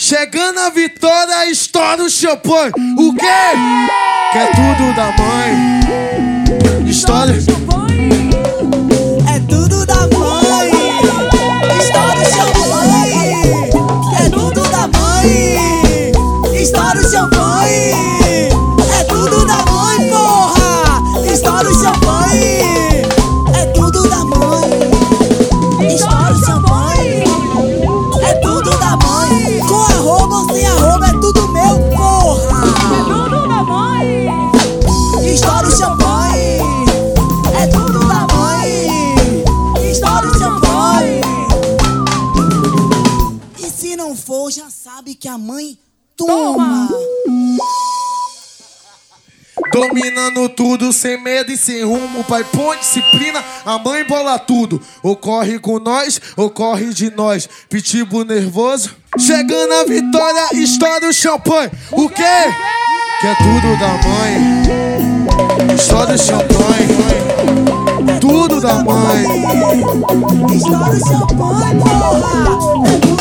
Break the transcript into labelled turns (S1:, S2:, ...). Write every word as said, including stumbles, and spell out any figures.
S1: Chegando a vitória, estoura o champanhe. O quê? Que é tudo da mãe. Estoura o champanhe.
S2: É tudo da mãe. Estoura o champanhe. É tudo da mãe. Estoura o champanhe. É tudo da mãe, porra. Estoura o champanhe. É tudo da mãe. Estoura o champanhe. É tudo da mãe. Com arroba ou sem arroba é tudo meu, porra.
S3: É tudo da mãe.
S2: Estoura o champanhe. É tudo da mãe. Estoura o champanhe. E se não for, já sabe que a mãe toma.
S1: Dominando tudo, sem medo e sem rumo. O pai põe disciplina, a mãe bola tudo. Ocorre com nós, ocorre de nós. Pitbull nervoso, chegando a vitória, estoura o champanhe. O quê? Que é tudo da mãe. Estoura o champanhe. Tudo da mãe.
S2: Estoura o champanhe, porra.